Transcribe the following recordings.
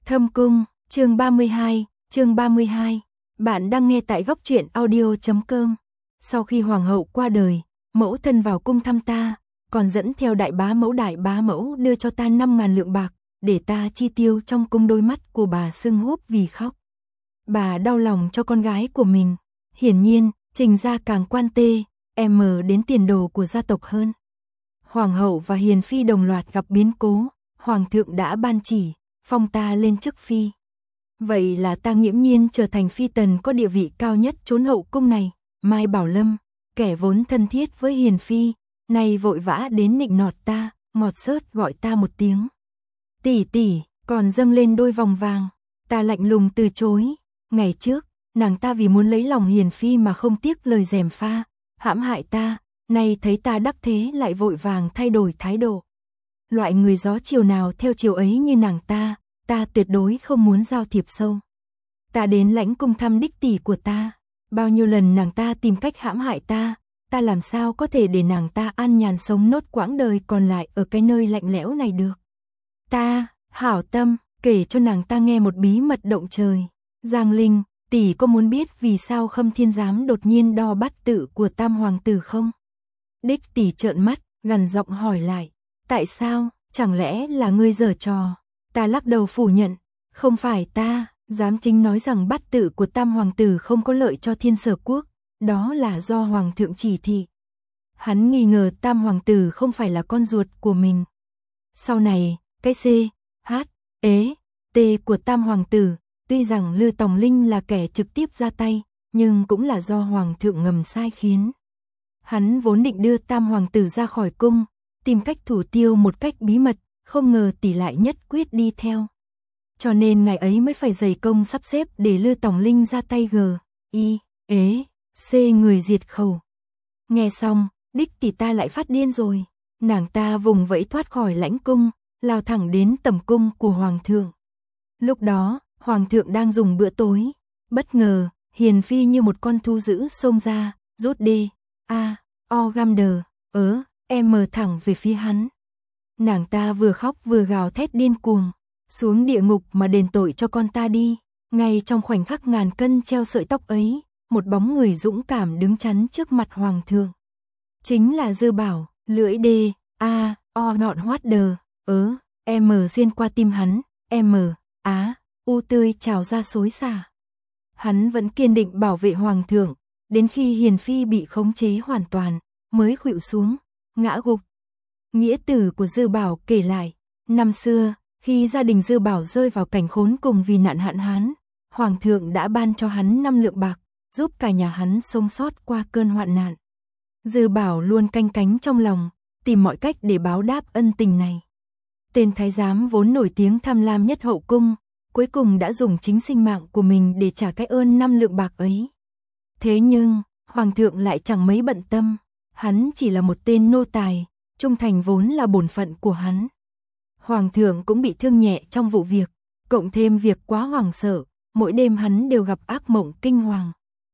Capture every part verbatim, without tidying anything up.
Thâm Cung, chương ba mươi hai, chương ba mươi hai. Bạn đang nghe tại góc truyện audio chấm com. Sau khi hoàng hậu qua đời, mẫu thân vào cung thăm ta, còn dẫn theo đại bá mẫu đại bá mẫu đưa cho ta năm ngàn lượng bạc, để ta chi tiêu trong cung. Đôi mắt của bà sưng húp vì khóc. Bà đau lòng cho con gái của mình. Hiển nhiên, Trình gia càng quan tê, em đến tiền đồ của gia tộc hơn. Hoàng hậu và hiền phi đồng loạt gặp biến cố, hoàng thượng đã ban chỉ, phong ta lên chức phi. Vậy là ta nghiễm nhiên trở thành phi tần có địa vị cao nhất chốn hậu cung này. Mai Bảo Lâm, kẻ vốn thân thiết với hiền phi, nay vội vã đến nịnh nọt ta, ngọt xớt gọi ta một tiếng tỷ tỷ, còn dâng lên đôi vòng vàng. Ta lạnh lùng từ chối. Ngày trước, nàng ta vì muốn lấy lòng hiền phi mà không tiếc lời gièm pha, hãm hại ta, nay thấy ta đắc thế lại vội vàng thay đổi thái độ. Loại người gió chiều nào theo chiều ấy như nàng ta, ta tuyệt đối không muốn giao thiệp sâu. Ta đến lãnh cung thăm đích tỷ của ta, bao nhiêu lần nàng ta tìm cách hãm hại ta, ta làm sao có thể để nàng ta an nhàn sống nốt quãng đời còn lại ở cái nơi lạnh lẽo này được. Ta, hảo tâm, kể cho nàng ta nghe một bí mật động trời. Giang Linh, tỷ có muốn biết vì sao Khâm Thiên Giám đột nhiên đo bát tự của tam hoàng tử không? Đích tỷ trợn mắt, gằn giọng hỏi lại. Tại sao, chẳng lẽ là ngươi giở trò? Ta lắc đầu phủ nhận. Không phải ta, giám chính nói rằng bát tự của tam hoàng tử không có lợi cho Thiên Sở Quốc, đó là do hoàng thượng chỉ thị. Hắn nghi ngờ tam hoàng tử không phải là con ruột của mình. Sau này, cái C, H, ế, T của tam hoàng tử, tuy rằng Lư Tòng Linh là kẻ trực tiếp ra tay, nhưng cũng là do hoàng thượng ngầm sai khiến. Hắn vốn định đưa tam hoàng tử ra khỏi cung, tìm cách thủ tiêu một cách bí mật, không ngờ tỷ lại nhất quyết đi theo. Cho nên ngày ấy mới phải dày công sắp xếp để Lư Tòng Linh ra tay g, i, ế, c người diệt khẩu. Nghe xong, đích tỷ ta lại phát điên rồi. Nàng ta vùng vẫy thoát khỏi lãnh cung, lao thẳng đến tầm cung của hoàng thượng. Lúc đó, hoàng thượng đang dùng bữa tối. Bất ngờ, hiền phi như một con thú dữ xông ra, rút đê, a, o gam đờ, ớ, em thẳng về phía hắn. Nàng ta vừa khóc vừa gào thét điên cuồng, xuống địa ngục mà đền tội cho con ta đi. Ngay trong khoảnh khắc ngàn cân treo sợi tóc ấy, một bóng người dũng cảm đứng chắn trước mặt hoàng thượng. Chính là Dư Bảo, lưỡi đê, a, o ngọn hoát đờ, ớ, em xuyên qua tim hắn, em, á, u tươi trào ra xối xả. Hắn vẫn kiên định bảo vệ hoàng thượng, đến khi hiền phi bị khống chế hoàn toàn, mới khuỵu xuống, ngã gục. Nghĩa tử của Dư Bảo kể lại, năm xưa, khi gia đình Dư Bảo rơi vào cảnh khốn cùng vì nạn hạn hán, hoàng thượng đã ban cho hắn năm lượng bạc, giúp cả nhà hắn sống sót qua cơn hoạn nạn. Dư Bảo luôn canh cánh trong lòng, tìm mọi cách để báo đáp ân tình này. Tên thái giám vốn nổi tiếng tham lam nhất hậu cung, cuối cùng đã dùng chính sinh mạng của mình để trả cái ơn năm lượng bạc ấy. Thế nhưng, hoàng thượng lại chẳng mấy bận tâm, hắn chỉ là một tên nô tài, trung thành vốn là bổn phận của hắn. Hoàng thượng cũng bị thương nhẹ trong vụ việc, cộng thêm việc quá hoảng sợ, mỗi đêm hắn đều gặp ác mộng kinh hoàng.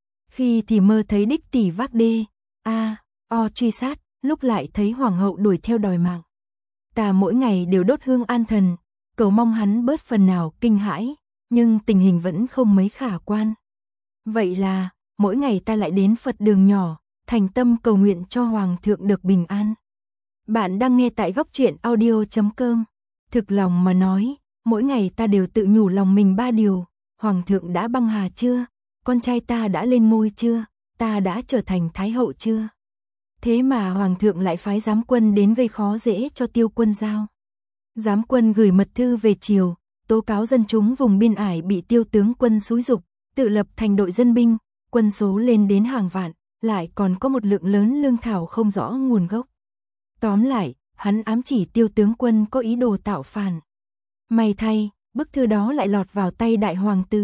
Khi thì mơ thấy đích tỷ vác đê, a, o truy sát, lúc lại thấy hoàng hậu đuổi theo đòi mạng. Ta mỗi ngày đều đốt hương an thần, cầu mong hắn bớt phần nào kinh hãi, nhưng tình hình vẫn không mấy khả quan. Vậy là, mỗi ngày ta lại đến Phật đường nhỏ, thành tâm cầu nguyện cho hoàng thượng được bình an. Bạn đang nghe tại góc truyện audio chấm com. Thực lòng mà nói, mỗi ngày ta đều tự nhủ lòng mình ba điều. Hoàng thượng đã băng hà chưa? Con trai ta đã lên ngôi chưa? Ta đã trở thành thái hậu chưa? Thế mà hoàng thượng lại phái giám quân đến gây khó dễ cho Tiêu Quân Giao. Giám quân gửi mật thư về triều, tố cáo dân chúng vùng biên ải bị Tiêu tướng quân xúi giục, tự lập thành đội dân binh, quân số lên đến hàng vạn, lại còn có một lượng lớn lương thảo không rõ nguồn gốc. Tóm lại, hắn ám chỉ Tiêu tướng quân có ý đồ tạo phản. May thay, bức thư đó lại lọt vào tay đại hoàng tử.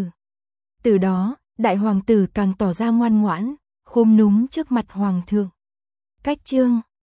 Từ đó, đại hoàng tử càng tỏ ra ngoan ngoãn, khom núm trước mặt hoàng thượng. Cách chương